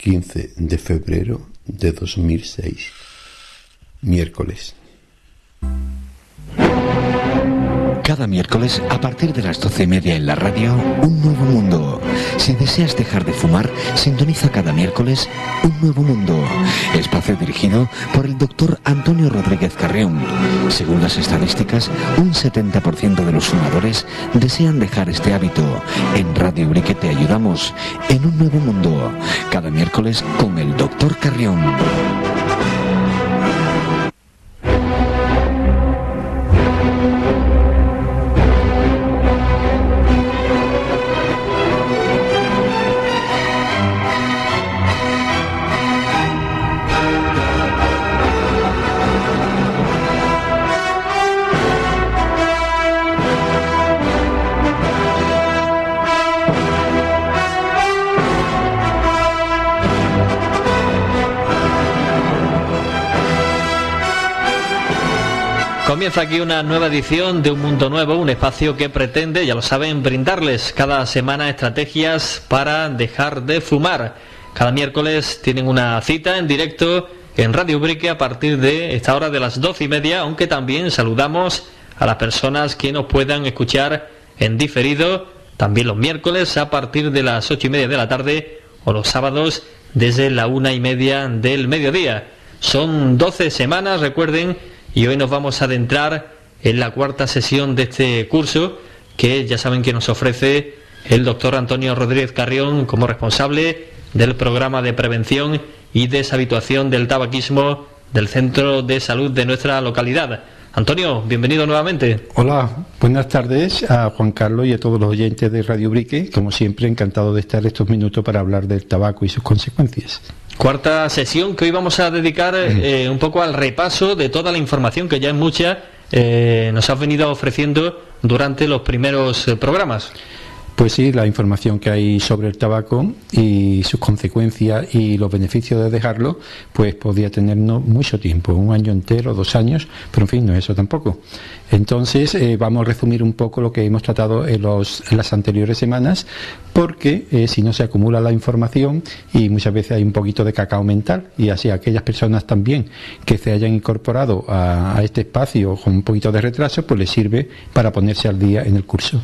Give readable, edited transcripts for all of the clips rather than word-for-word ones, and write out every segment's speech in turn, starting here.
15 de febrero de 2006, miércoles. Cada miércoles, a partir de las 12:30 en la radio, Un Nuevo Mundo. Si deseas dejar de fumar, sintoniza cada miércoles Un Nuevo Mundo. Espacio dirigido por el doctor Antonio Rodríguez Carrión. Según las estadísticas, un 70% de los fumadores desean dejar este hábito. En Radio Brique te ayudamos en Un Nuevo Mundo. Cada miércoles con el doctor Carrión. Comienza aquí una nueva edición de Un Mundo Nuevo, un espacio que pretende, ya lo saben, brindarles cada semana estrategias para dejar de fumar. Cada miércoles tienen una cita en directo en Radio Brique a partir de esta hora de las 12:30, aunque también saludamos a las personas que nos puedan escuchar en diferido, también los miércoles a partir de las 8:30 de la tarde o los sábados desde la 1:30 del mediodía. Son 12 semanas, recuerden, y hoy nos vamos a adentrar en la cuarta sesión de este curso que ya saben que nos ofrece el doctor Antonio Rodríguez Carrión como responsable del programa de prevención y deshabituación del tabaquismo del Centro de Salud de nuestra localidad. Antonio, bienvenido nuevamente. Hola, buenas tardes a Juan Carlos y a todos los oyentes de Radio Brique. Como siempre, encantado de estar estos minutos para hablar del tabaco y sus consecuencias. Cuarta sesión que hoy vamos a dedicar un poco al repaso de toda la información que ya es mucha nos has venido ofreciendo durante los primeros programas. Pues sí, la información que hay sobre el tabaco y sus consecuencias y los beneficios de dejarlo, pues podría tenernos mucho tiempo, 1 año entero, 2 años, pero en fin, no es eso tampoco. Entonces vamos a resumir un poco lo que hemos tratado en las anteriores semanas, porque si no se acumula la información y muchas veces hay un poquito de cacao mental, y así aquellas personas también que se hayan incorporado a este espacio con un poquito de retraso, pues les sirve para ponerse al día en el curso.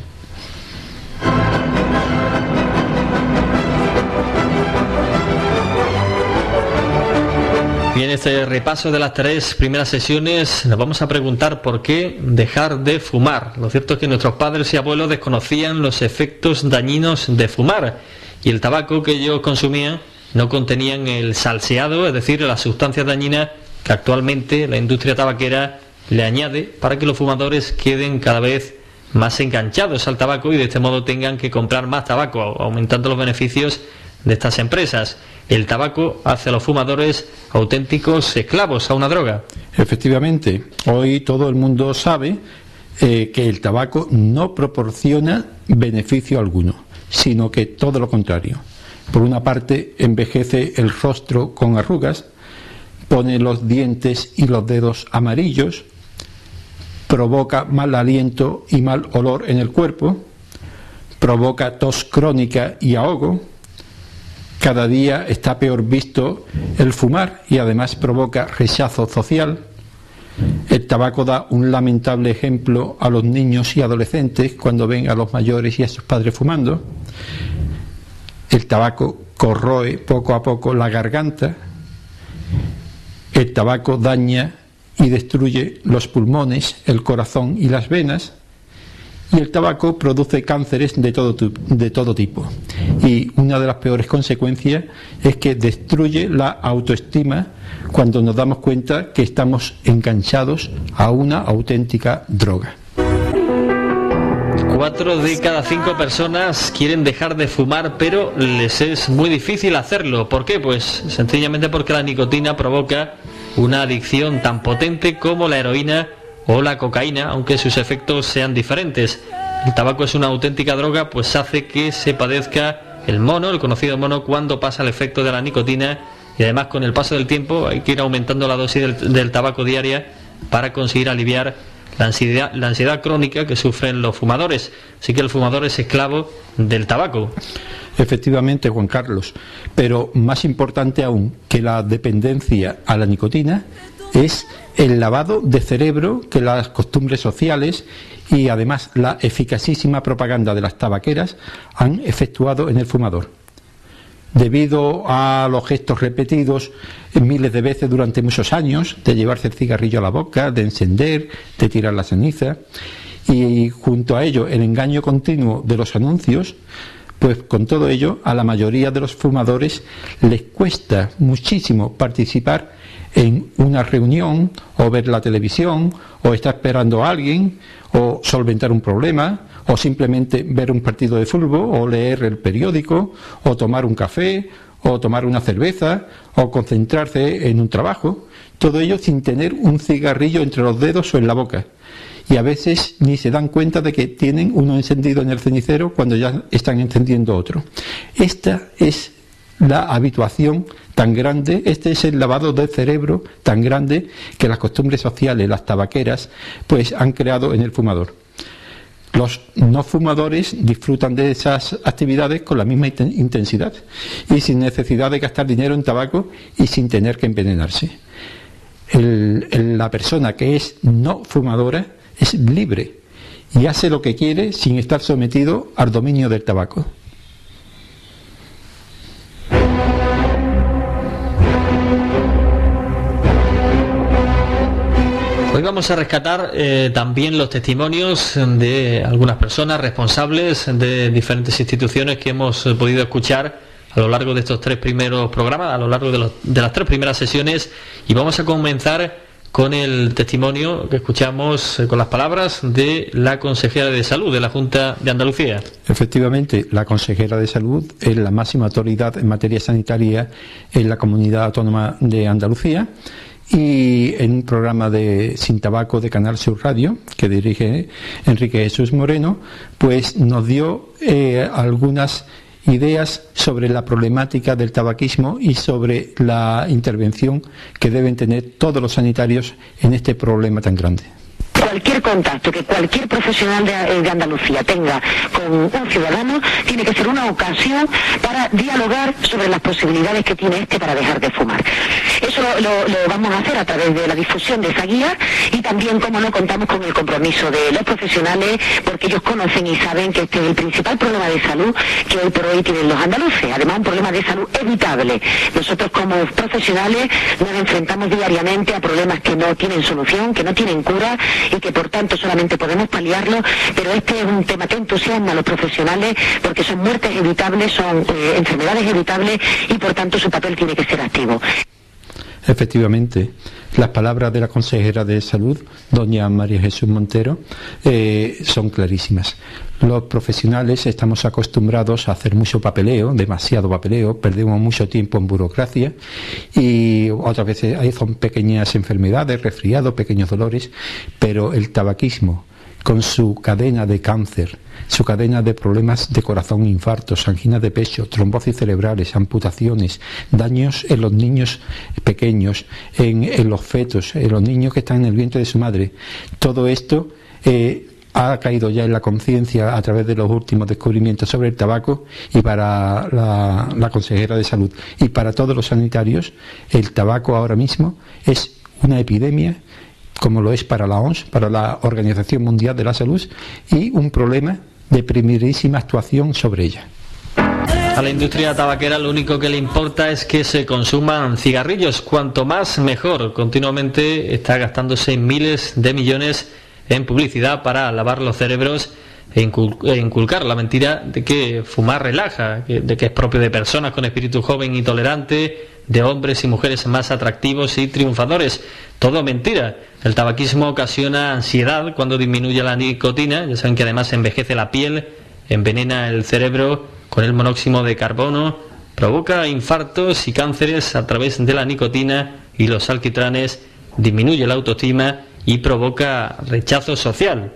Y en este repaso de las 3 primeras sesiones nos vamos a preguntar por qué dejar de fumar. Lo cierto es que nuestros padres y abuelos desconocían los efectos dañinos de fumar y el tabaco que ellos consumían no contenían el salseado, es decir, las sustancias dañinas que actualmente la industria tabaquera le añade para que los fumadores queden cada vez más enganchados al tabaco y de este modo tengan que comprar más tabaco, aumentando los beneficios de estas empresas. El tabaco hace a los fumadores auténticos esclavos a una droga. Efectivamente, hoy todo el mundo sabe que el tabaco no proporciona beneficio alguno, sino que todo lo contrario. Por una parte, envejece el rostro con arrugas, pone los dientes y los dedos amarillos, provoca mal aliento y mal olor en el cuerpo, provoca tos crónica y ahogo. Cada día está peor visto el fumar y además provoca rechazo social. El tabaco da un lamentable ejemplo a los niños y adolescentes cuando ven a los mayores y a sus padres fumando. El tabaco corroe poco a poco la garganta. El tabaco daña y destruye los pulmones, el corazón y las venas. Y el tabaco produce cánceres de todo tipo. Y una de las peores consecuencias es que destruye la autoestima cuando nos damos cuenta que estamos enganchados a una auténtica droga. 4 de cada 5 personas quieren dejar de fumar, pero les es muy difícil hacerlo. ¿Por qué? Pues sencillamente porque la nicotina provoca una adicción tan potente como la heroína o la cocaína, aunque sus efectos sean diferentes. El tabaco es una auténtica droga, pues hace que se padezca el mono, el conocido mono, cuando pasa el efecto de la nicotina, y además con el paso del tiempo hay que ir aumentando la dosis del tabaco diaria para conseguir aliviar la ansiedad crónica que sufren los fumadores. Así que el fumador es esclavo del tabaco. Efectivamente, Juan Carlos, pero más importante aún que la dependencia a la nicotina es el lavado de cerebro que las costumbres sociales y además la eficacísima propaganda de las tabaqueras han efectuado en el fumador. Debido a los gestos repetidos miles de veces durante muchos años, de llevarse el cigarrillo a la boca, de encender, de tirar la ceniza, y junto a ello el engaño continuo de los anuncios, pues con todo ello a la mayoría de los fumadores les cuesta muchísimo participar en una reunión o ver la televisión o estar esperando a alguien o solventar un problema o simplemente ver un partido de fútbol o leer el periódico o tomar un café o tomar una cerveza o concentrarse en un trabajo, todo ello sin tener un cigarrillo entre los dedos o en la boca. Y a veces ni se dan cuenta de que tienen uno encendido en el cenicero cuando ya están encendiendo otro. Esta es la habituación tan grande, este es el lavado del cerebro tan grande que las costumbres sociales, las tabaqueras, pues han creado en el fumador. Los no fumadores disfrutan de esas actividades con la misma intensidad y sin necesidad de gastar dinero en tabaco y sin tener que envenenarse. La persona que es no fumadora es libre y hace lo que quiere sin estar sometido al dominio del tabaco. Hoy vamos a rescatar también los testimonios de algunas personas responsables de diferentes instituciones que hemos podido escuchar a lo largo de estos 3 primeros programas, a lo largo de las 3 primeras sesiones, y vamos a comenzar con el testimonio que escuchamos con las palabras de la consejera de Salud de la Junta de Andalucía. Efectivamente, la consejera de Salud es la máxima autoridad en materia sanitaria en la Comunidad Autónoma de Andalucía, y en un programa de Sin Tabaco de Canal Sur Radio que dirige Enrique Jesús Moreno, pues nos dio algunas ideas sobre la problemática del tabaquismo y sobre la intervención que deben tener todos los sanitarios en este problema tan grande. Cualquier contacto que cualquier profesional de Andalucía tenga con un ciudadano tiene que ser una ocasión para dialogar sobre las posibilidades que tiene para dejar de fumar. Eso lo vamos a hacer a través de la difusión de esa guía y también, como no, contamos con el compromiso de los profesionales, porque ellos conocen y saben que este es el principal problema de salud que hoy por hoy tienen los andaluces. Además, un problema de salud evitable. Nosotros como profesionales nos enfrentamos diariamente a problemas que no tienen solución, que no tienen cura y que por tanto solamente podemos paliarlo, pero este es un tema que entusiasma a los profesionales porque son muertes evitables, son enfermedades evitables y por tanto su papel tiene que ser activo. Efectivamente, las palabras de la consejera de Salud, doña María Jesús Montero, son clarísimas. Los profesionales estamos acostumbrados a hacer mucho papeleo, demasiado papeleo, perdemos mucho tiempo en burocracia y otras veces son pequeñas enfermedades, resfriados, pequeños dolores, pero el tabaquismo, con su cadena de cáncer, su cadena de problemas de corazón, infartos, anginas de pecho, trombosis cerebrales, amputaciones, daños en los niños pequeños, en los fetos, en los niños que están en el vientre de su madre, todo esto ha caído ya en la conciencia a través de los últimos descubrimientos sobre el tabaco, y para la consejera de Salud y para todos los sanitarios, el tabaco ahora mismo es una epidemia, como lo es para la OMS, para la Organización Mundial de la Salud, y un problema de primerísima actuación sobre ella. A la industria tabaquera lo único que le importa es que se consuman cigarrillos, cuanto más mejor. Continuamente está gastándose miles de millones en publicidad para lavar los cerebros e inculcar la mentira de que fumar relaja, de que es propio de personas con espíritu joven y tolerante, de hombres y mujeres más atractivos y triunfadores. Todo mentira. El tabaquismo ocasiona ansiedad cuando disminuye la nicotina. Ya saben que además envejece la piel, envenena el cerebro con el monóxido de carbono, provoca infartos y cánceres a través de la nicotina y los alquitranes, disminuye la autoestima y provoca rechazo social.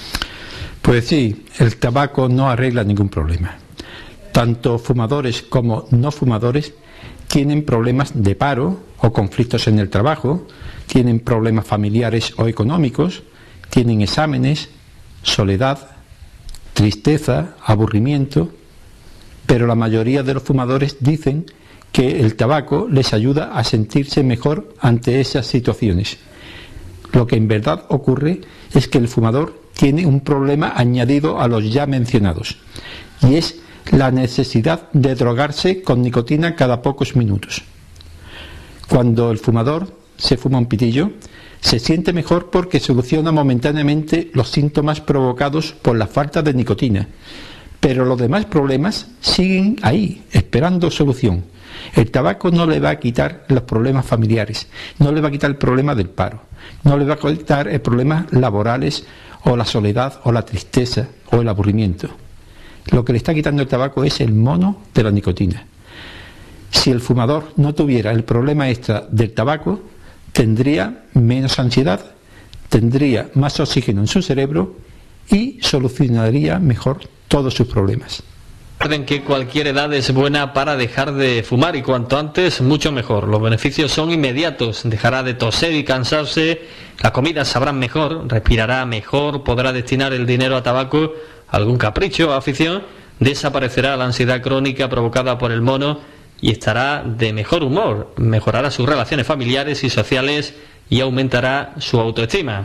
Pues sí, el tabaco no arregla ningún problema. Tanto fumadores como no fumadores tienen problemas de paro o conflictos en el trabajo, tienen problemas familiares o económicos, tienen exámenes, soledad, tristeza, aburrimiento, pero la mayoría de los fumadores dicen que el tabaco les ayuda a sentirse mejor ante esas situaciones. Lo que en verdad ocurre es que el fumador tiene un problema añadido a los ya mencionados, y es la necesidad de drogarse con nicotina cada pocos minutos. Cuando el fumador se fuma un pitillo, se siente mejor porque soluciona momentáneamente los síntomas provocados por la falta de nicotina, pero los demás problemas siguen ahí, esperando solución. El tabaco no le va a quitar los problemas familiares, no le va a quitar el problema del paro, no le va a quitar el problema laborales o la soledad o la tristeza o el aburrimiento. Lo que le está quitando el tabaco es el mono de la nicotina. Si el fumador no tuviera el problema extra del tabaco, tendría menos ansiedad, tendría más oxígeno en su cerebro y solucionaría mejor todos sus problemas. Recuerden que cualquier edad es buena para dejar de fumar y cuanto antes mucho mejor. Los beneficios son inmediatos. Dejará de toser y cansarse, la comida sabrá mejor, respirará mejor, podrá destinar el dinero a tabaco, a algún capricho o afición, desaparecerá la ansiedad crónica provocada por el mono y estará de mejor humor, mejorará sus relaciones familiares y sociales y aumentará su autoestima.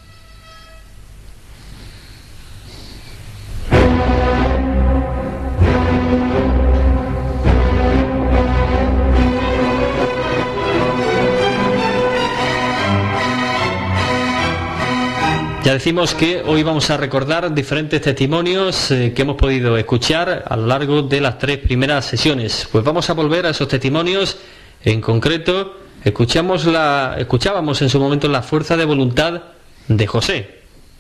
Ya decimos que hoy vamos a recordar diferentes testimonios que hemos podido escuchar a lo largo de las 3 primeras sesiones. Pues vamos a volver a esos testimonios. En concreto, escuchábamos en su momento la fuerza de voluntad de José.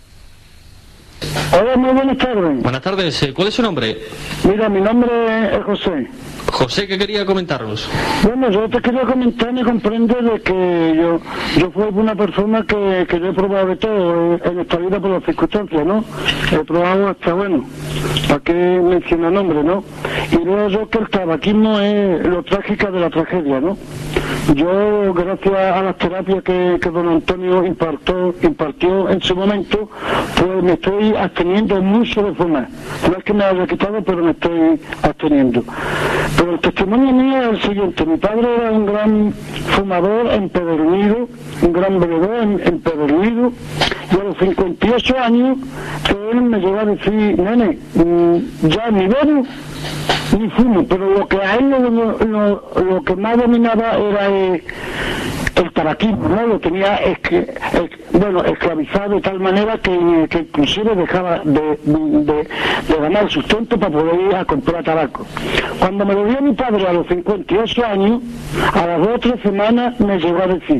Hola, muy buenas tardes. Buenas tardes. ¿Cuál es su nombre? Mira, mi nombre es José. José, ¿qué quería comentarnos? Bueno, yo te quería comentar, me comprende de que yo fui una persona que yo he probado de todo en esta vida por las circunstancias, ¿no? He probado hasta, bueno, ¿para qué mencionar nombre, no? Y veo yo que el tabaquismo es lo trágico de la tragedia, ¿no? Yo, gracias a las terapias que don Antonio impartió en su momento, pues me estoy absteniendo mucho de fumar. No es que me haya quitado, pero me estoy absteniendo. Pero el testimonio mío es el siguiente. Mi padre era un gran fumador empedernido, un gran bebedor empedernido, y a los 58 años él me llegó a decir, nene, ya ni bebo ni fumo, pero lo que a él lo que más dominaba era el tabaquismo, ¿no? Lo tenía esclavizado de tal manera que inclusive dejaba de ganar sustento para poder ir a comprar tabaco. Cuando me lo dio mi padre a los 58 años, a las 2 o 3 semanas me llegó a decir,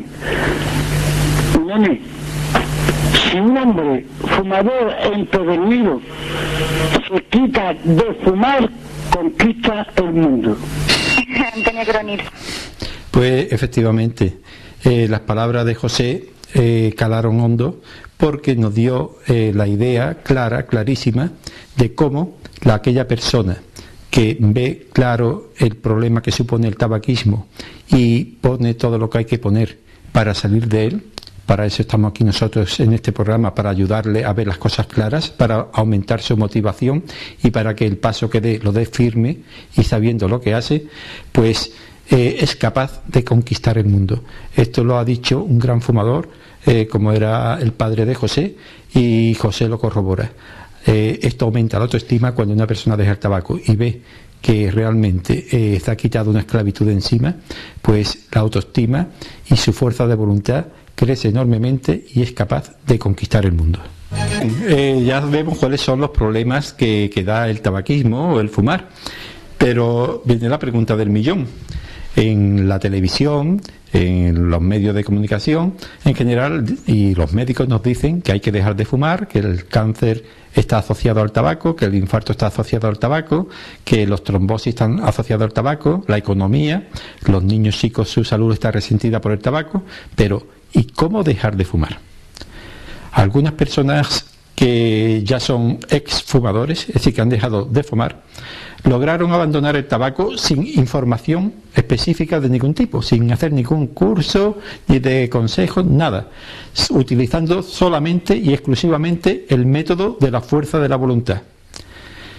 nene, si un hombre fumador empedernido se quita de fumar, conquista el mundo. Antonio Cronir. Pues efectivamente, las palabras de José calaron hondo porque nos dio la idea clarísima de cómo aquella persona que ve claro el problema que supone el tabaquismo y pone todo lo que hay que poner para salir de él. Para eso estamos aquí nosotros en este programa, para ayudarle a ver las cosas claras, para aumentar su motivación y para que el paso que dé lo dé firme y sabiendo lo que hace, pues es capaz de conquistar el mundo. Esto lo ha dicho un gran fumador, como era el padre de José, y José lo corrobora. Esto aumenta la autoestima cuando una persona deja el tabaco y ve que realmente está quitado una esclavitud de encima, pues la autoestima y su fuerza de voluntad crece enormemente y es capaz de conquistar el mundo. Ya vemos cuáles son los problemas que da el tabaquismo o el fumar, pero viene la pregunta del millón. En la televisión, en los medios de comunicación en general, y los médicos nos dicen que hay que dejar de fumar, que el cáncer está asociado al tabaco, que el infarto está asociado al tabaco, que los trombosis están asociados al tabaco, la economía, los niños chicos, su salud está resentida por el tabaco, pero ¿y cómo dejar de fumar? Algunas personas que ya son exfumadores, es decir, que han dejado de fumar, lograron abandonar el tabaco sin información específica de ningún tipo, sin hacer ningún curso ni de consejo, nada, utilizando solamente y exclusivamente el método de la fuerza de la voluntad.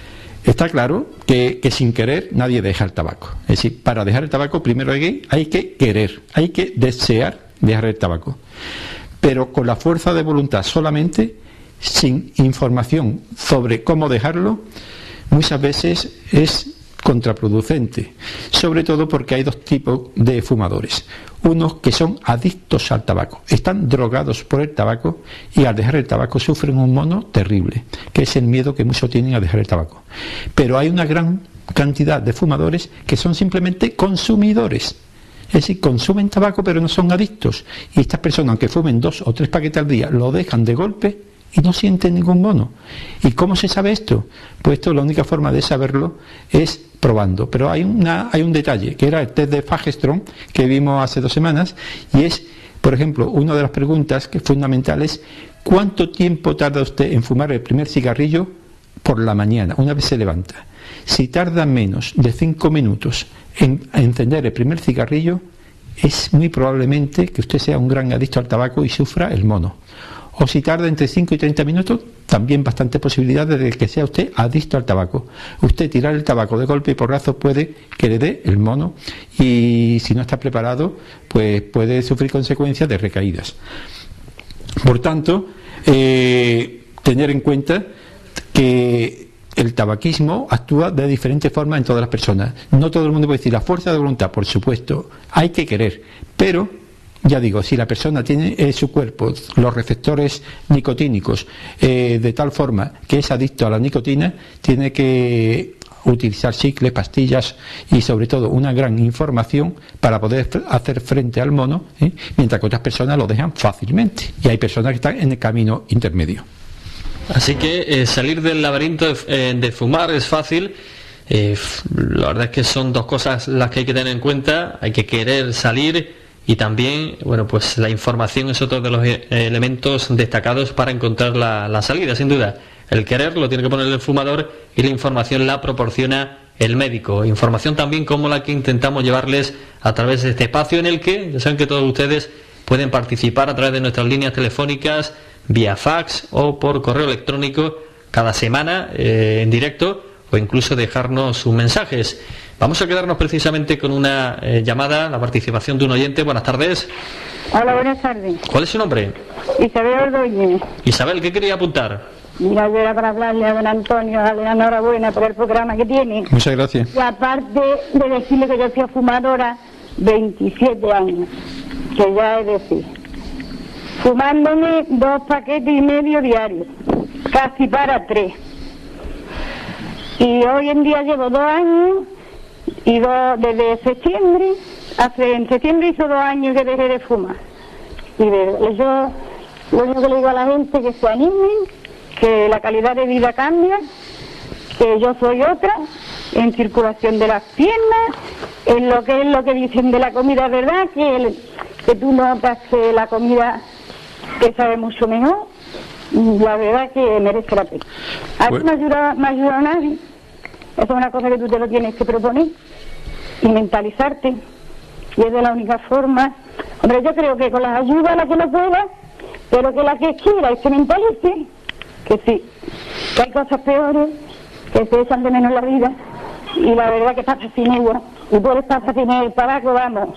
Está claro que sin querer nadie deja el tabaco. Es decir, para dejar el tabaco primero hay que querer, hay que desear dejar el tabaco. Pero con la fuerza de voluntad solamente, sin información sobre cómo dejarlo, muchas veces es contraproducente, sobre todo porque hay dos tipos de fumadores. Unos que son adictos al tabaco, están drogados por el tabaco y al dejar el tabaco sufren un mono terrible, que es el miedo que muchos tienen a dejar el tabaco. Pero hay una gran cantidad de fumadores que son simplemente consumidores, es decir, consumen tabaco pero no son adictos, y estas personas, aunque fumen 2 o 3 paquetes al día, lo dejan de golpe y no sienten ningún mono. ¿Y cómo se sabe esto? Pues esto, la única forma de saberlo es probando. Pero hay un detalle, que era el test de Fagerström que vimos hace 2 semanas, y es, por ejemplo, una de las preguntas que fundamentales: ¿cuánto tiempo tarda usted en fumar el primer cigarrillo por la mañana, una vez se levanta? Si tarda menos de 5 minutos en encender el primer cigarrillo, es muy probablemente que usted sea un gran adicto al tabaco y sufra el mono. O si tarda entre 5 y 30 minutos, también bastante posibilidad de que sea usted adicto al tabaco. Usted tirar el tabaco de golpe y porrazo puede que le dé el mono, y si no está preparado, pues puede sufrir consecuencias de recaídas. Por tanto, tener en cuenta que el tabaquismo actúa de diferentes formas en todas las personas. No todo el mundo puede decir la fuerza de voluntad, por supuesto, hay que querer, pero ya digo, si la persona tiene en su cuerpo los receptores nicotínicos de tal forma que es adicto a la nicotina, tiene que utilizar chicles, pastillas y sobre todo una gran información para poder hacer frente al mono, mientras que otras personas lo dejan fácilmente, y hay personas que están en el camino intermedio. Así que salir del laberinto de fumar es fácil. La verdad es que son 2 cosas las que hay que tener en cuenta: hay que querer salir, y también, bueno, pues la información es otro de los elementos destacados para encontrar la salida, sin duda. El querer lo tiene que poner el fumador y la información la proporciona el médico. Información también como la que intentamos llevarles a través de este espacio, en el que ya saben que todos ustedes pueden participar a través de nuestras líneas telefónicas, vía fax o por correo electrónico, cada semana en directo, o incluso dejarnos sus mensajes. Vamos a quedarnos precisamente con una llamada, la participación de un oyente. Buenas tardes. Hola, buenas tardes. ¿Cuál es su nombre? Isabel Ordóñez. Isabel, ¿qué quería apuntar? Mira, yo era para hablarle a don Antonio, darle la enhorabuena por el programa que tiene. Muchas gracias. Y aparte de decirle que yo fui fumadora 27 años, que ya es decir, fumándome 2 paquetes y medio diarios, casi para 3. Y hoy en día llevo 2 años, y desde septiembre, en septiembre hizo 2 años que dejé de fumar. Y yo lo único que le digo a la gente, que se animen, que la calidad de vida cambia, que yo soy otra, en circulación de las piernas, en lo que dicen de la comida, ¿verdad? Que tú notas que la comida te sabe mucho mejor. La verdad que merece la pena. A mí me ayuda a nadie. Eso es una cosa que tú te lo tienes que proponer y mentalizarte, y es de la única forma. Hombre, yo creo que con las ayudas, la que no pueda, pero que la que quiera y se mentalice, que sí, que hay cosas peores, que se echan de menos la vida, y la verdad que pasa sin ella, y puedes pasar sin el tabaco, vamos,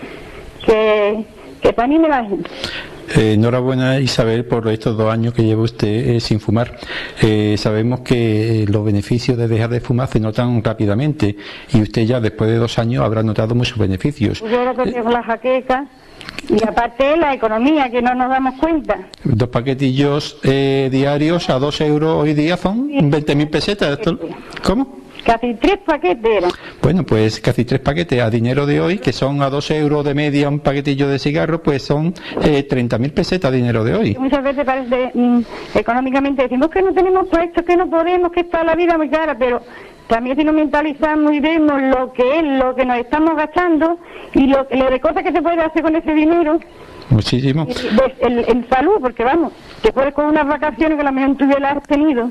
que para mí me la gente. Enhorabuena, Isabel, por estos 2 años que lleva usted sin fumar. Sabemos que los beneficios de dejar de fumar se notan rápidamente, y usted ya después de 2 años habrá notado muchos beneficios. Yo lo que tengo la jaqueca, y aparte la economía, que no nos damos cuenta. 2 paquetillos diarios a 2 euros hoy día son 20.000 pesetas. ¿Cómo? Casi 3 paquetes eran. Bueno, pues casi 3 paquetes a dinero de hoy, que son a 2 euros de media un paquetillo de cigarro, pues son 30.000 pesetas a dinero de hoy. Muchas veces parece, económicamente decimos que no tenemos puestos, que no podemos, que está la vida muy cara, pero también si nos mentalizamos y vemos lo que nos estamos gastando y lo de cosas que se puede hacer con ese dinero. Muchísimo. En salud, porque vamos, te puedes con unas vacaciones que a lo mejor tú ya las has tenido.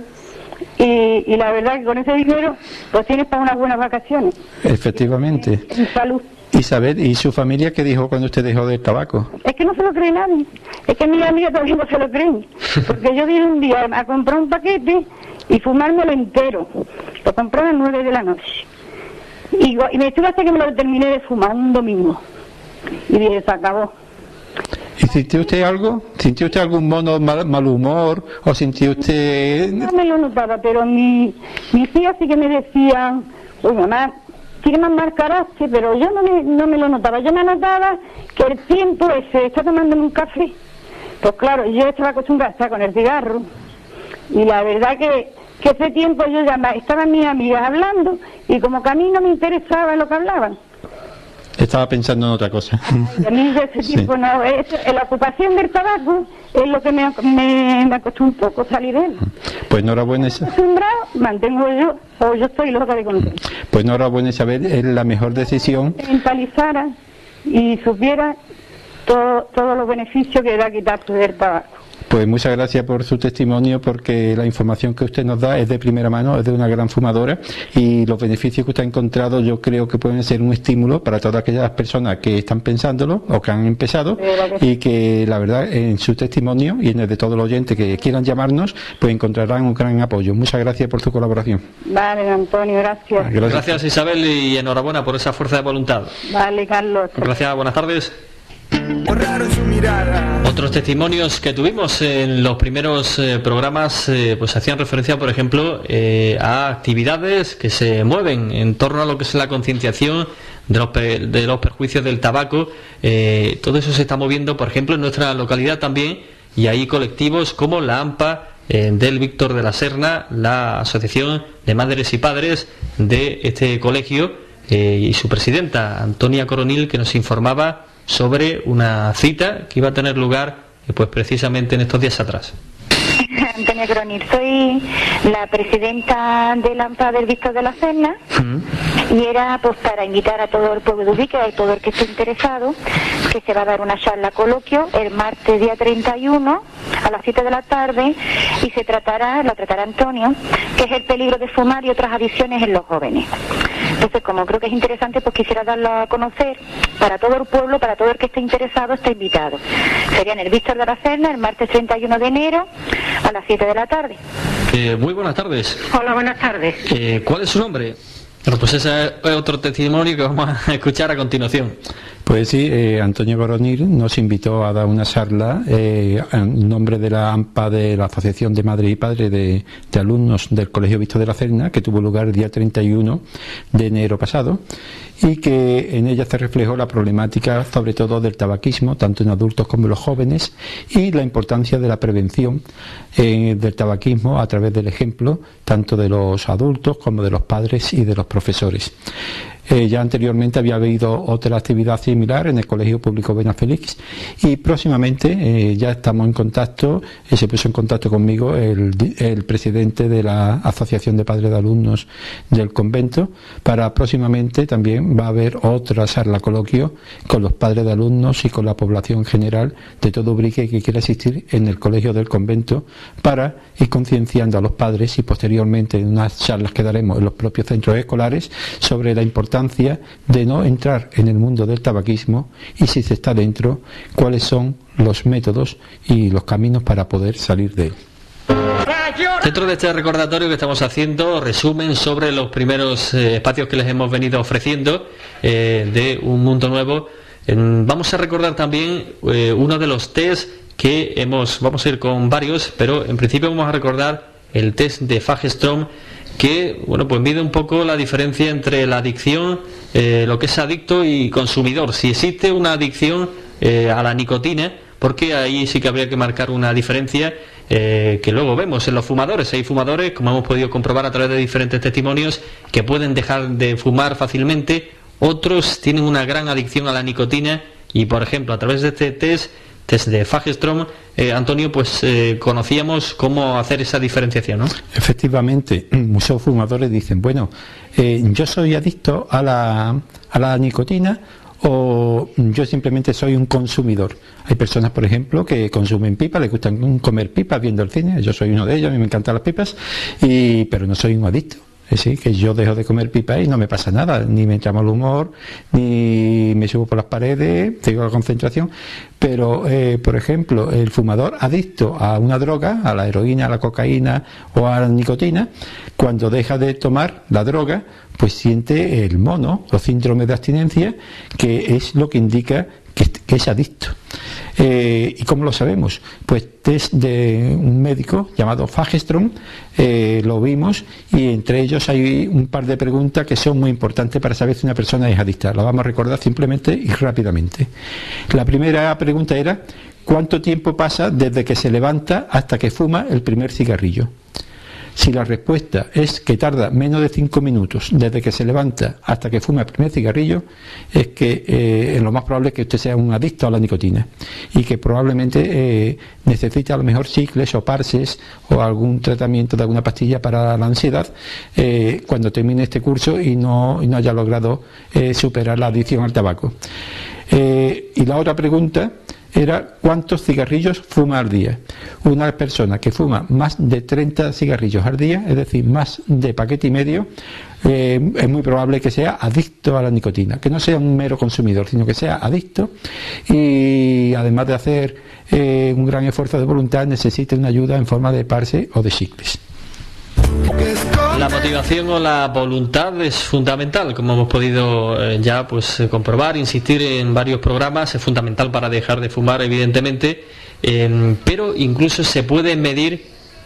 Y la verdad que con ese dinero pues tienes para unas buenas vacaciones. Efectivamente. En salud. Isabel, ¿y su familia qué dijo cuando usted dejó del tabaco? Es que no se lo cree nadie. Es que mis amigas todavía no se lo creen. Porque yo vine un día a comprar un paquete y fumármelo entero. Lo compré a las 9 de la noche. Y me estuve hasta que me lo terminé de fumar un domingo. Y dije, se acabó. ¿Y sintió usted algo? ¿Sintió usted algún mal humor? ¿O sintió usted...? No me lo notaba, pero mis hijas sí que me decían, uy, mamá, tiene más mal carácter, pero yo no me lo notaba. Yo me notaba que el tiempo ese, está tomándome un café. Pues claro, yo estaba acostumbrada a estar con el cigarro. Y la verdad que ese tiempo yo ya estaban mis amigas hablando, y como que a mí no me interesaba lo que hablaban. Estaba pensando en otra cosa. A mí de ese tiempo no, la ocupación del tabaco es lo que me costó un poco salir de él. Pues enhorabuena. Acostumbrado, mantengo yo estoy loca de contento. Pues enhorabuena, Isabel, es la mejor decisión. Mentalizara y supiera todos los beneficios que da quitarse del tabaco. Pues muchas gracias por su testimonio, porque la información que usted nos da es de primera mano, es de una gran fumadora, y los beneficios que usted ha encontrado yo creo que pueden ser un estímulo para todas aquellas personas que están pensándolo o que han empezado, y que la verdad en su testimonio y en el de todos los oyentes que quieran llamarnos, pues encontrarán un gran apoyo. Muchas gracias por su colaboración. Vale, Antonio, gracias. Gracias, Isabel, y enhorabuena por esa fuerza de voluntad. Vale, Carlos. Gracias, buenas tardes. Otros testimonios que tuvimos en los primeros programas pues hacían referencia, por ejemplo, a actividades que se mueven en torno a lo que es la concienciación de los perjuicios del tabaco. Todo eso se está moviendo, por ejemplo, en nuestra localidad también, y hay colectivos como la AMPA del Víctor de la Serna, la Asociación de Madres y Padres de este colegio, y su presidenta, Antonia Coronil, que nos informaba sobre una cita que iba a tener lugar pues precisamente en estos días atrás. Antonia Coronil, soy la presidenta del AMPA del Víctor de la Serna, y era pues para invitar a todo el pueblo de Ubrique, a todo el que esté interesado, que se va a dar una charla coloquio el martes día 31 a las 7 de la tarde, y la tratará Antonio, que es el peligro de fumar y otras adicciones en los jóvenes. Entonces, como creo que es interesante, pues quisiera darlo a conocer para todo el pueblo, para todo el que esté interesado, está invitado. Sería en el Víctor de la Serna el martes 31 de enero a las 7 de la tarde. Muy buenas tardes. Hola, buenas tardes. ¿Cuál es su nombre? Bueno, pues ese es otro testimonio que vamos a escuchar a continuación. Pues sí, Antonio Coronil nos invitó a dar una charla en nombre de la AMPA, de la Asociación de Madres y Padres de Alumnos del Colegio Víctor de la Serna, que tuvo lugar el día 31 de enero pasado, y que en ella se reflejó la problemática sobre todo del tabaquismo, tanto en adultos como en los jóvenes, y la importancia de la prevención del tabaquismo a través del ejemplo tanto de los adultos como de los padres y de los profesores. Ya anteriormente había habido otra actividad similar en el Colegio Público Benafélix, y próximamente ya estamos en contacto, se puso en contacto conmigo el presidente de la Asociación de Padres de Alumnos del convento, para próximamente también va a haber otra charla coloquio con los padres de alumnos y con la población general de todo Ubrique que quiera asistir en el colegio del convento, para ir concienciando a los padres, y posteriormente en unas charlas que daremos en los propios centros escolares sobre la importancia de no entrar en el mundo del tabaquismo, y si se está dentro, cuáles son los métodos y los caminos para poder salir de él. Dentro de este recordatorio que estamos haciendo, resumen sobre los primeros espacios que les hemos venido ofreciendo de Un Mundo Nuevo, vamos a recordar también uno de los test que vamos a ir con varios, pero en principio vamos a recordar el test de Fagerström, que bueno, pues mide un poco la diferencia entre la adicción, lo que es adicto y consumidor, si existe una adicción a la nicotina, porque ahí sí que habría que marcar una diferencia que luego vemos en los fumadores. Hay fumadores, como hemos podido comprobar a través de diferentes testimonios, que pueden dejar de fumar fácilmente, otros tienen una gran adicción a la nicotina, y por ejemplo a través de este test de Fagerström, Antonio, pues conocíamos cómo hacer esa diferenciación, ¿no? Efectivamente, muchos fumadores dicen, bueno, yo soy adicto a la nicotina, o yo simplemente soy un consumidor. Hay personas, por ejemplo, que consumen pipas, les gustan comer pipas viendo el cine, yo soy uno de ellos, a mí me encantan las pipas, pero no soy un adicto. Es decir, que yo dejo de comer pipa y no me pasa nada, ni me entra mal humor, ni me subo por las paredes, tengo la concentración. Pero, por ejemplo, el fumador adicto a una droga, a la heroína, a la cocaína o a la nicotina, cuando deja de tomar la droga, pues siente el mono, los síndromes de abstinencia, que es lo que indica que es adicto. ¿Y cómo lo sabemos? Pues test de un médico llamado Fagerström, lo vimos, y entre ellos hay un par de preguntas que son muy importantes para saber si una persona es adicta. Las vamos a recordar simplemente y rápidamente. La primera pregunta era: ¿cuánto tiempo pasa desde que se levanta hasta que fuma el primer cigarrillo? Si la respuesta es que tarda menos de 5 minutos desde que se levanta hasta que fuma el primer cigarrillo, es que lo más probable es que usted sea un adicto a la nicotina y que probablemente necesite a lo mejor cicles o parses o algún tratamiento de alguna pastilla para la ansiedad cuando termine este curso y no haya logrado superar la adicción al tabaco. Y la otra pregunta era: ¿cuántos cigarrillos fuma al día? Una persona que fuma más de 30 cigarrillos al día, es decir, más de paquete y medio, es muy probable que sea adicto a la nicotina, que no sea un mero consumidor, sino que sea adicto, y además de hacer un gran esfuerzo de voluntad, necesite una ayuda en forma de parche o de cicles. La motivación o la voluntad es fundamental, como hemos podido ya comprobar, insistir en varios programas, es fundamental para dejar de fumar, evidentemente, pero incluso se puede medir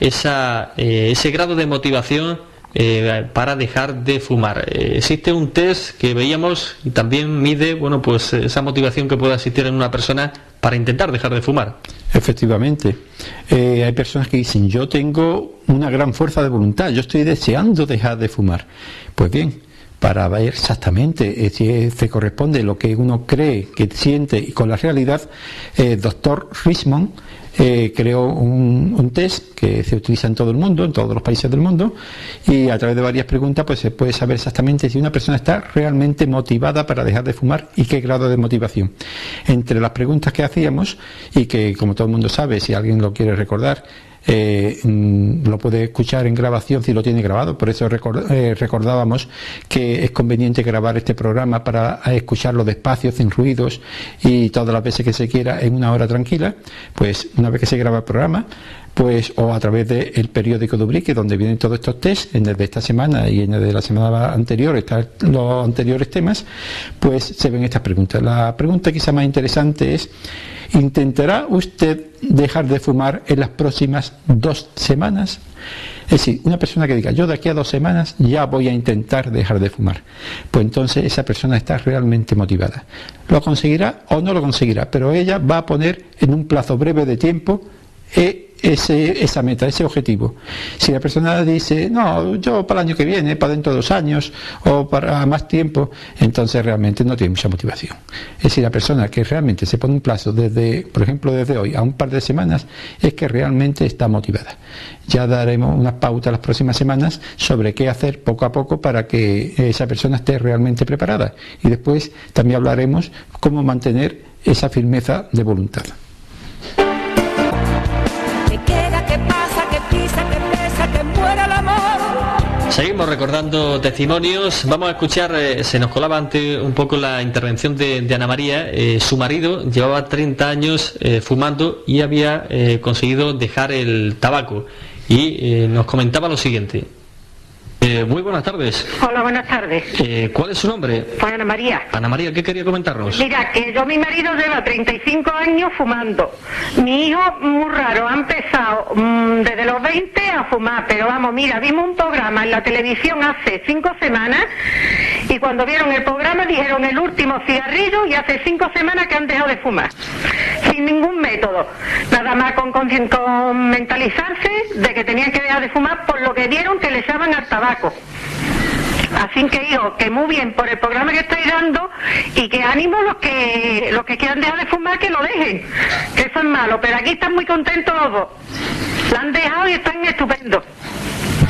ese grado de motivación para dejar de fumar. Existe un test que veíamos y también mide esa motivación que pueda existir en una persona para intentar dejar de fumar. Efectivamente, hay personas que dicen: yo tengo una gran fuerza de voluntad, yo estoy deseando dejar de fumar. Pues bien, para ver exactamente si se corresponde lo que uno cree, que siente y con la realidad, el doctor Richmond creó un test que se utiliza en todo el mundo, en todos los países del mundo, y a través de varias preguntas pues se puede saber exactamente si una persona está realmente motivada para dejar de fumar y qué grado de motivación. Entre las preguntas que hacíamos, y que como todo el mundo sabe, si alguien lo quiere recordar, lo puede escuchar en grabación si lo tiene grabado, por eso recordábamos que es conveniente grabar este programa para escucharlo despacio, sin ruidos y todas las veces que se quiera en una hora tranquila. Pues una vez que se graba el programa, pues o a través del periódico de Ubrique, donde vienen todos estos test, en el de esta semana y en el de la semana anterior están los anteriores temas, pues se ven estas preguntas. La pregunta quizá más interesante es: ¿intentará usted dejar de fumar en las próximas 2 semanas? Es decir, una persona que diga: yo de aquí a 2 semanas ya voy a intentar dejar de fumar, pues entonces esa persona está realmente motivada. ¿Lo conseguirá o no lo conseguirá? Pero ella va a poner en un plazo breve de tiempo esa meta, ese objetivo. Si la persona dice: no, yo para el año que viene, para dentro de 2 años o para más tiempo, entonces realmente no tiene mucha motivación. Es decir, la persona que realmente se pone un plazo por ejemplo desde hoy a un par de semanas, es que realmente está motivada. Ya daremos unas pautas las próximas semanas sobre qué hacer poco a poco para que esa persona esté realmente preparada, y después también hablaremos cómo mantener esa firmeza de voluntad. Seguimos recordando testimonios. Vamos a escuchar, se nos colaba antes un poco la intervención de Ana María. Su marido llevaba 30 años fumando y había conseguido dejar el tabaco, y nos comentaba lo siguiente. Muy buenas tardes. Hola, buenas tardes. ¿Cuál es su nombre? Pues Ana María. Ana María, ¿qué quería comentarnos? Mira, que mi marido lleva 35 años fumando. Mi hijo, muy raro, ha empezado desde los 20 a fumar, pero vamos, mira, vimos un programa en la televisión hace 5 semanas, y cuando vieron el programa dijeron el último cigarrillo, y hace 5 semanas que han dejado de fumar. Sin ningún método. Nada más con mentalizarse de que tenían que dejar de fumar por lo que vieron que le echaban al tabaco. Así que hijo, que muy bien por el programa que estáis dando, y que ánimo los que quieran dejar de fumar, que lo dejen, que eso es malo, pero aquí están muy contentos los dos, la han dejado y están estupendos.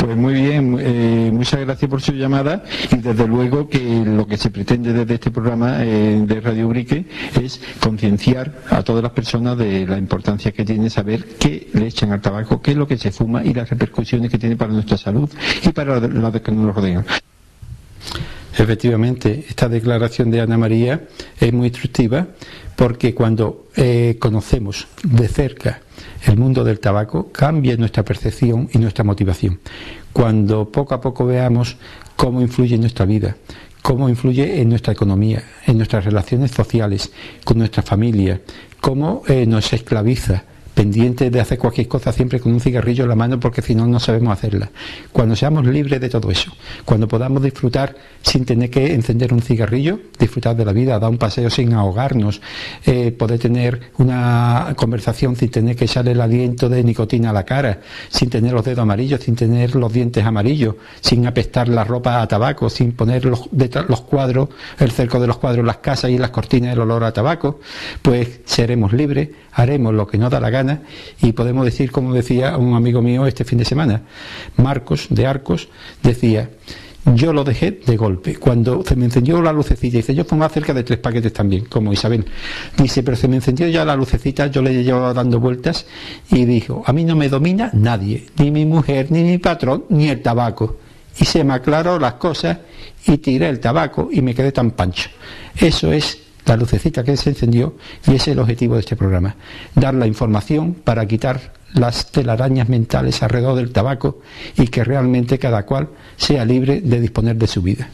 Pues muy bien, muchas gracias por su llamada, y desde luego que lo que se pretende desde este programa de Radio Ubrique es concienciar a todas las personas de la importancia que tiene saber qué le echan al tabaco, qué es lo que se fuma y las repercusiones que tiene para nuestra salud y para los que nos rodean. Efectivamente, esta declaración de Ana María es muy instructiva, porque cuando conocemos de cerca el mundo del tabaco, cambia nuestra percepción y nuestra motivación. Cuando poco a poco veamos cómo influye en nuestra vida, cómo influye en nuestra economía, en nuestras relaciones sociales, con nuestra familia, cómo nos esclaviza, pendientes de hacer cualquier cosa siempre con un cigarrillo en la mano, porque si no, no sabemos hacerla. Cuando seamos libres de todo eso, cuando podamos disfrutar sin tener que encender un cigarrillo, disfrutar de la vida, dar un paseo sin ahogarnos, poder tener una conversación sin tener que echarle el aliento de nicotina a la cara, sin tener los dedos amarillos, sin tener los dientes amarillos, sin apestar la ropa a tabaco, sin poner los cuadros, el cerco de los cuadros, las casas y las cortinas el olor a tabaco, pues seremos libres, haremos lo que nos da la gana, y podemos decir, como decía un amigo mío este fin de semana, Marcos de Arcos, decía: yo lo dejé de golpe, cuando se me encendió la lucecita, dice, yo fumaba cerca de 3 paquetes también, como Isabel, dice, pero se me encendió ya la lucecita, yo le llevaba dando vueltas, y dijo, a mí no me domina nadie, ni mi mujer, ni mi patrón, ni el tabaco, y se me aclaró las cosas, y tiré el tabaco, y me quedé tan pancho. Eso es la lucecita que se encendió, y ese es el objetivo de este programa, dar la información para quitar las telarañas mentales alrededor del tabaco, y que realmente cada cual sea libre de disponer de su vida.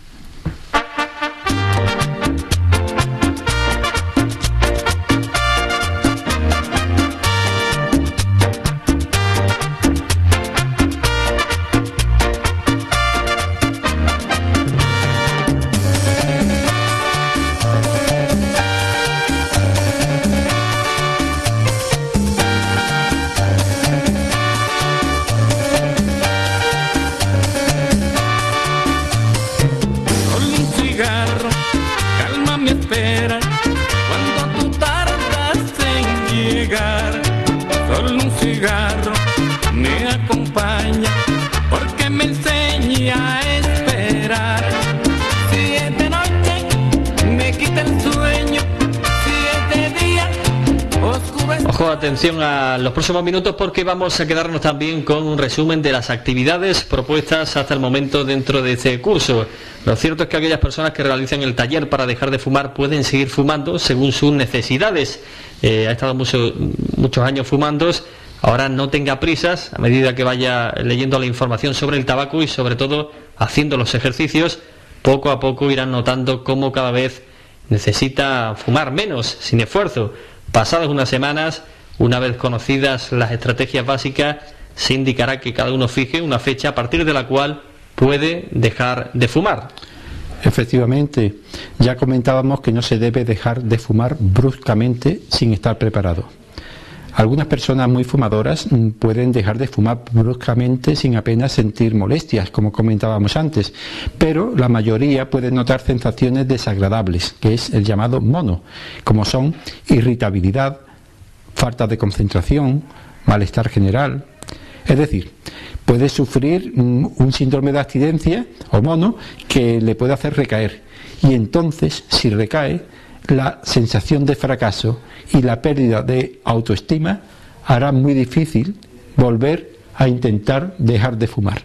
Atención a los próximos minutos, porque vamos a quedarnos también con un resumen de las actividades propuestas hasta el momento dentro de este curso. Lo cierto es que aquellas personas que realicen el taller para dejar de fumar pueden seguir fumando según sus necesidades. Ha estado muchos años fumando, ahora no tenga prisas, a medida que vaya leyendo la información sobre el tabaco y sobre todo haciendo los ejercicios, poco a poco irán notando cómo cada vez necesita fumar menos, sin esfuerzo. Pasadas unas semanas, una vez conocidas las estrategias básicas, se indicará que cada uno fije una fecha a partir de la cual puede dejar de fumar. Efectivamente, ya comentábamos que no se debe dejar de fumar bruscamente sin estar preparado. Algunas personas muy fumadoras pueden dejar de fumar bruscamente sin apenas sentir molestias, como comentábamos antes, pero la mayoría puede notar sensaciones desagradables, que es el llamado mono, como son irritabilidad, falta de concentración, malestar general. Es decir, puede sufrir un síndrome de abstinencia o mono que le puede hacer recaer, y entonces, si recae, la sensación de fracaso y la pérdida de autoestima hará muy difícil volver a intentar dejar de fumar.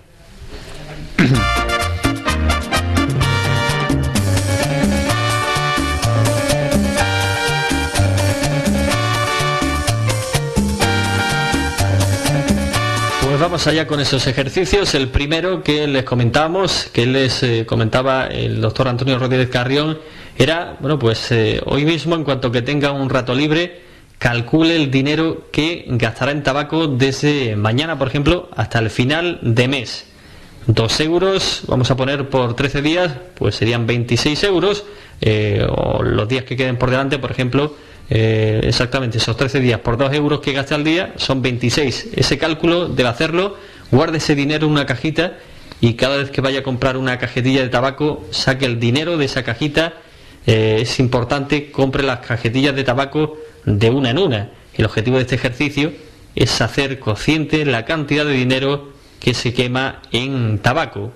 Pues vamos allá con esos ejercicios. El primero que les comentamos, que les comentaba el doctor Antonio Rodríguez Carrión, era, bueno, pues hoy mismo, en cuanto que tenga un rato libre, calcule el dinero que gastará en tabaco desde mañana, por ejemplo, hasta el final de mes. 2 euros, vamos a poner por 13 días, pues serían 26 euros, o los días que queden por delante, por ejemplo, exactamente esos 13 días por 2 euros que gaste al día son 26. Ese cálculo debe hacerlo, guarde ese dinero en una cajita, y cada vez que vaya a comprar una cajetilla de tabaco, saque el dinero de esa cajita. Es importante, compre las cajetillas de tabaco de una en una. El objetivo de este ejercicio es hacer consciente la cantidad de dinero que se quema en tabaco.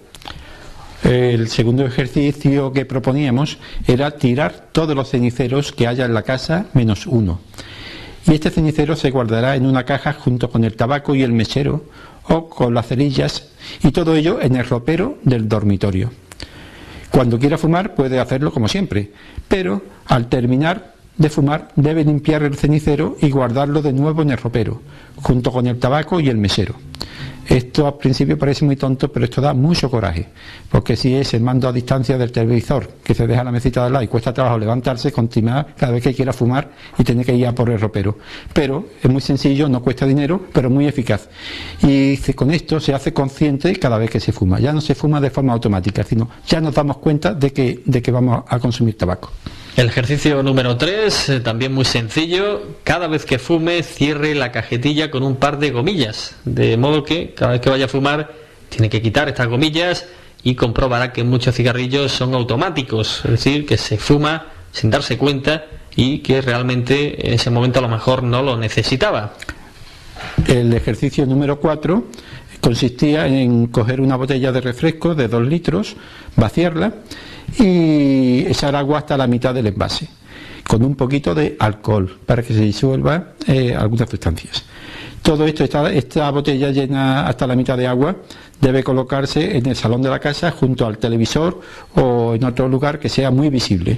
El segundo ejercicio que proponíamos era tirar todos los ceniceros que haya en la casa menos uno. Y este cenicero se guardará en una caja junto con el tabaco y el mechero o con las cerillas, y todo ello en el ropero del dormitorio. Cuando quiera fumar puede hacerlo como siempre, pero al terminar de fumar debe limpiar el cenicero y guardarlo de nuevo en el ropero, junto con el tabaco y el mesero. Esto al principio parece muy tonto, pero esto da mucho coraje, porque si es el mando a distancia del televisor, que se deja la mesita de al lado y cuesta trabajo levantarse, continuar cada vez que quiera fumar y tiene que ir a por el ropero. Pero es muy sencillo, no cuesta dinero, pero muy eficaz. Y con esto se hace consciente cada vez que se fuma. Ya no se fuma de forma automática, sino ya nos damos cuenta de que vamos a consumir tabaco. El ejercicio número 3, también muy sencillo. Cada vez que fume, cierre la cajetilla con un par de gomillas, de modo que cada vez que vaya a fumar tiene que quitar estas gomillas, y comprobará que muchos cigarrillos son automáticos, es decir, que se fuma sin darse cuenta y que realmente en ese momento a lo mejor no lo necesitaba. El ejercicio número 4 consistía en coger una botella de refresco de 2 litros, vaciarla y echar agua hasta la mitad del envase, con un poquito de alcohol para que se disuelva algunas sustancias. Todo esto, esta botella llena hasta la mitad de agua, debe colocarse en el salón de la casa junto al televisor o en otro lugar que sea muy visible.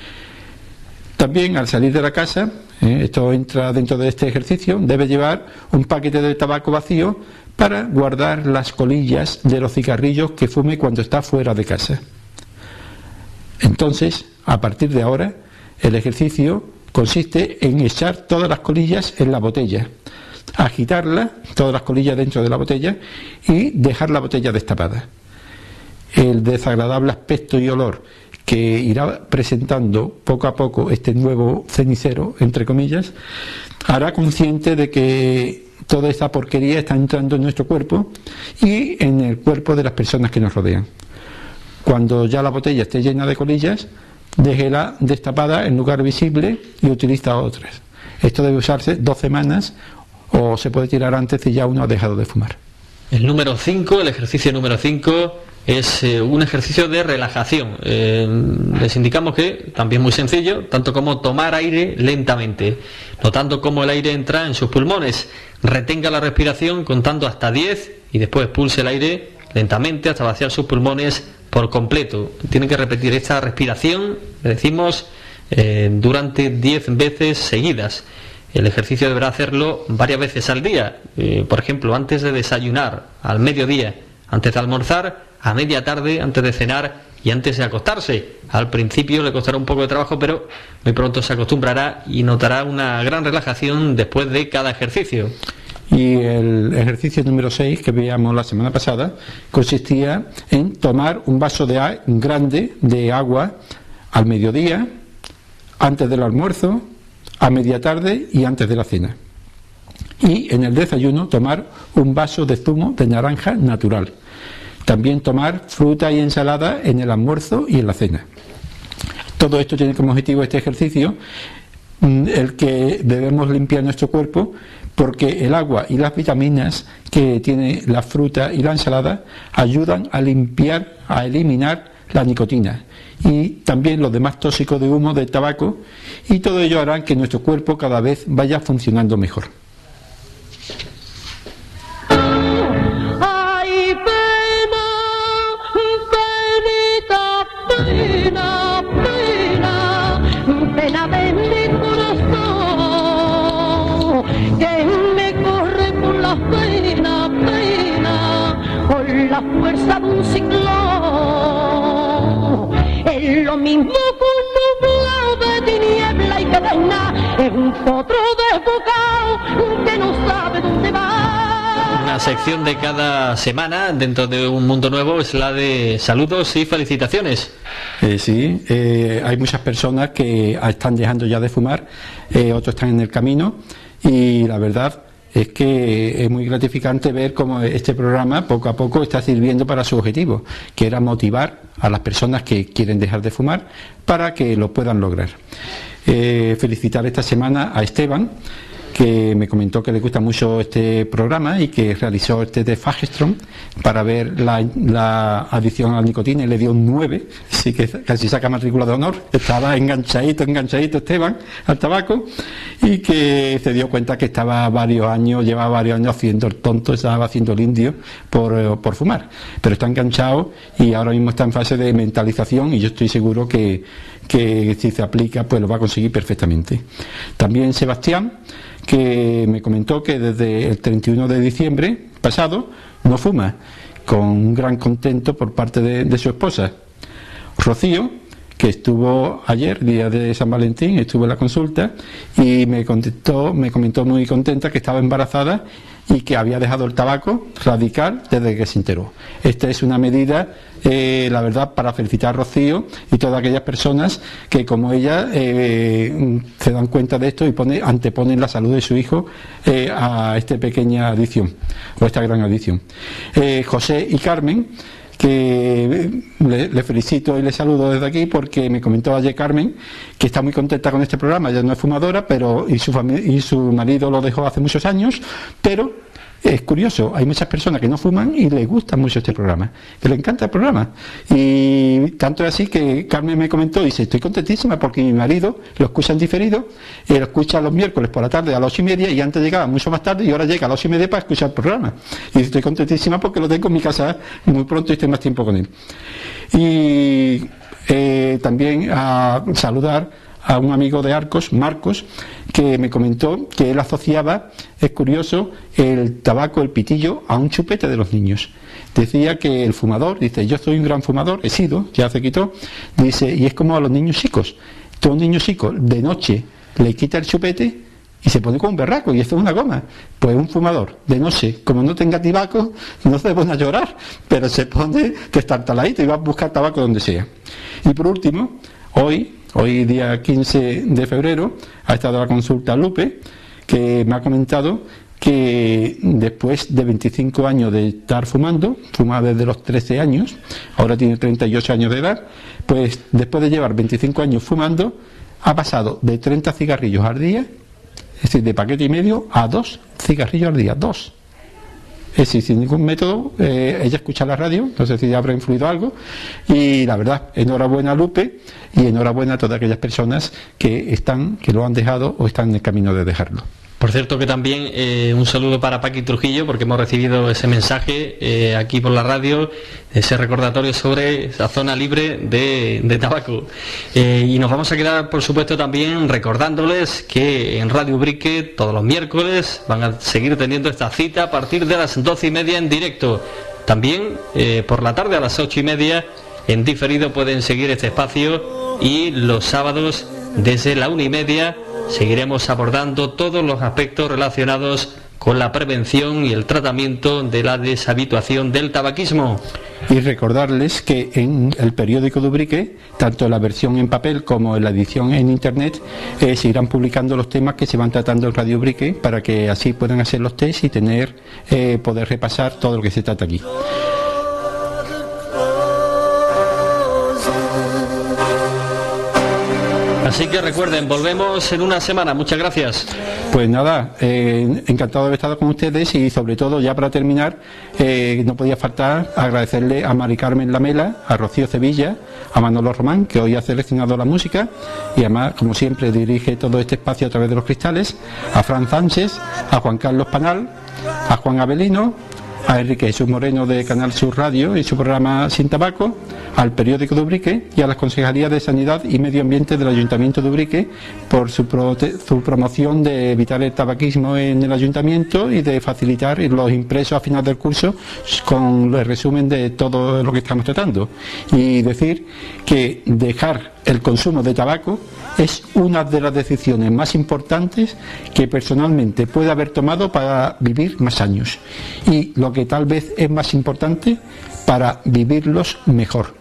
También al salir de la casa, esto entra dentro de este ejercicio, debe llevar un paquete de tabaco vacío para guardar las colillas de los cigarrillos que fume cuando está fuera de casa. Entonces, a partir de ahora, el ejercicio consiste en echar todas las colillas en la botella, agitarla, todas las colillas dentro de la botella, y dejar la botella destapada. El desagradable aspecto y olor que irá presentando poco a poco este nuevo cenicero, entre comillas, hará consciente de que toda esta porquería está entrando en nuestro cuerpo y en el cuerpo de las personas que nos rodean. Cuando ya la botella esté llena de colillas, déjela destapada en lugar visible y utiliza otras. Esto debe usarse 2 semanas, o se puede tirar antes si ya uno ha dejado de fumar. El número 5, el ejercicio número 5, es un ejercicio de relajación. Les indicamos que, también muy sencillo, tanto como tomar aire lentamente, notando cómo el aire entra en sus pulmones. Retenga la respiración contando hasta 10 y después expulse el aire lentamente hasta vaciar sus pulmones por completo. Tienen que repetir esta respiración, decimos, durante 10 veces seguidas. El ejercicio deberá hacerlo varias veces al día, por ejemplo, antes de desayunar, al mediodía, antes de almorzar, a media tarde, antes de cenar y antes de acostarse. Al principio le costará un poco de trabajo, pero muy pronto se acostumbrará y notará una gran relajación después de cada ejercicio. Y el ejercicio número 6 que veíamos la semana pasada consistía en tomar un vaso grande de agua al mediodía, antes del almuerzo, a media tarde y antes de la cena. Y en el desayuno tomar un vaso de zumo de naranja natural. También tomar fruta y ensalada en el almuerzo y en la cena. Todo esto tiene como objetivo este ejercicio el que debemos limpiar nuestro cuerpo, porque el agua y las vitaminas que tiene la fruta y la ensalada ayudan a limpiar, a eliminar la nicotina y también los demás tóxicos de humo del tabaco, y todo ello hará que nuestro cuerpo cada vez vaya funcionando mejor. La fuerza de un ciclón, es lo mismo que un nublado de tiniebla y cadena, es un potro desbocado que no sabe dónde va. Una sección de cada semana dentro de Un Mundo Nuevo es la de saludos y felicitaciones. Sí, hay muchas personas que están dejando ya de fumar, otros están en el camino, y la verdad es que es muy gratificante ver cómo este programa poco a poco está sirviendo para su objetivo, que era motivar a las personas que quieren dejar de fumar para que lo puedan lograr. Felicitar esta semana a Esteban, que me comentó que le gusta mucho este programa y que realizó este de Fagerström para ver la adicción a la nicotina y le dio un 9, así que casi saca matrícula de honor. Estaba enganchadito Esteban al tabaco, y que se dio cuenta que llevaba varios años haciendo el tonto, estaba haciendo el indio por fumar, pero está enganchado y ahora mismo está en fase de mentalización, y yo estoy seguro que si se aplica pues lo va a conseguir perfectamente. También Sebastián, que me comentó que desde el 31 de diciembre pasado no fuma, con un gran contento por parte de su esposa. Rocío, que estuvo ayer, día de San Valentín, estuvo en la consulta y me comentó muy contenta que estaba embarazada y que había dejado el tabaco radical desde que se enteró. Esta es una medida, la verdad, para felicitar a Rocío y todas aquellas personas que, como ella, se dan cuenta de esto y anteponen la salud de su hijo a esta pequeña adicción, o esta gran adicción. José y Carmen, que le felicito y le saludo desde aquí, porque me comentó ayer Carmen que está muy contenta con este programa. Ella no es fumadora, pero y su marido lo dejó hace muchos años, pero es curioso, hay muchas personas que no fuman y les gusta mucho este programa, que les encanta el programa, y tanto es así que Carmen me comentó, dice, estoy contentísima porque mi marido lo escucha en diferido, y lo escucha los miércoles por la tarde a las 8:30, y antes llegaba mucho más tarde y ahora llega a las 8:30 para escuchar el programa, y estoy contentísima porque lo tengo en mi casa muy pronto y estoy más tiempo con él. Y también a saludar a un amigo de Arcos, Marcos, que me comentó que él asociaba, es curioso, el tabaco, el pitillo, a un chupete de los niños. Decía que el fumador, dice, yo soy un gran fumador, he sido, ya se quitó, dice, y es como a los niños chicos. Tú a un niño chico de noche le quita el chupete y se pone como un berraco, y esto es una goma. Pues un fumador de noche, como no tenga tabaco, no se pone a llorar, pero se pone destartaladito y va a buscar tabaco donde sea. Y por último, Hoy día 15 de febrero ha estado la consulta Lupe, que me ha comentado que después de 25 años de estar fumando, fumaba desde los 13 años, ahora tiene 38 años de edad, pues después de llevar 25 años fumando, ha pasado de 30 cigarrillos al día, es decir, de paquete y medio, a 2 cigarrillos al día, 2. Es decir, sin ningún método. Ella escucha la radio, no sé si ya habrá influido algo, y la verdad, enhorabuena a Lupe, y enhorabuena a todas aquellas personas que lo han dejado o están en el camino de dejarlo. Por cierto, que también un saludo para Paqui Trujillo, porque hemos recibido ese mensaje aquí por la radio, ese recordatorio sobre esa zona libre de tabaco. Y nos vamos a quedar, por supuesto, también recordándoles que en Radio Ubrique todos los miércoles van a seguir teniendo esta cita a partir de las 12:30 en directo. También por la tarde a las 8:30 en diferido pueden seguir este espacio, y los sábados desde la 1:30 seguiremos abordando todos los aspectos relacionados con la prevención y el tratamiento de la deshabituación del tabaquismo. Y recordarles que en el periódico de Ubrique, tanto en la versión en papel como en la edición en internet, se irán publicando los temas que se van tratando en Radio Ubrique, para que así puedan hacer los test y poder repasar todo lo que se trata aquí. Así que recuerden, volvemos en una semana. Muchas gracias. Pues nada, encantado de haber estado con ustedes, y sobre todo, ya para terminar, no podía faltar agradecerle a Mari Carmen Lamela, a Rocío Sevilla, a Manolo Román, que hoy ha seleccionado la música y además, como siempre, dirige todo este espacio a través de los cristales, a Fran Sánchez, a Juan Carlos Panal, a Juan Avelino, a Enrique Jesús Moreno de Canal Sur Radio y su programa Sin Tabaco, al periódico de Ubrique y a las Concejalías de Sanidad y Medio Ambiente del Ayuntamiento de Ubrique por su promoción de evitar el tabaquismo en el Ayuntamiento y de facilitar los impresos a final del curso con el resumen de todo lo que estamos tratando. Y decir que dejar el consumo de tabaco es una de las decisiones más importantes que personalmente puede haber tomado para vivir más años, y lo que tal vez es más importante, para vivirlos mejor.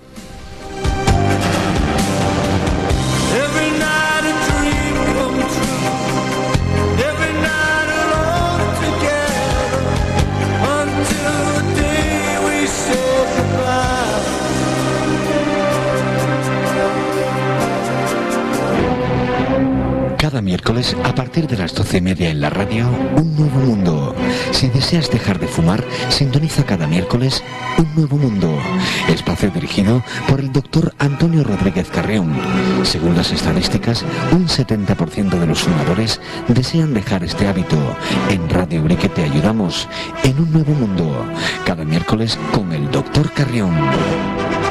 Cada miércoles miércoles, a partir de las 12:30 en la radio, Un Nuevo Mundo. Si deseas dejar de fumar, sintoniza cada miércoles Un Nuevo Mundo. Espacio dirigido por el doctor Antonio Rodríguez Carrión. Según las estadísticas, un 70% de los fumadores desean dejar este hábito. En Radio Urique te ayudamos en Un Nuevo Mundo. Cada miércoles con el doctor Carrión.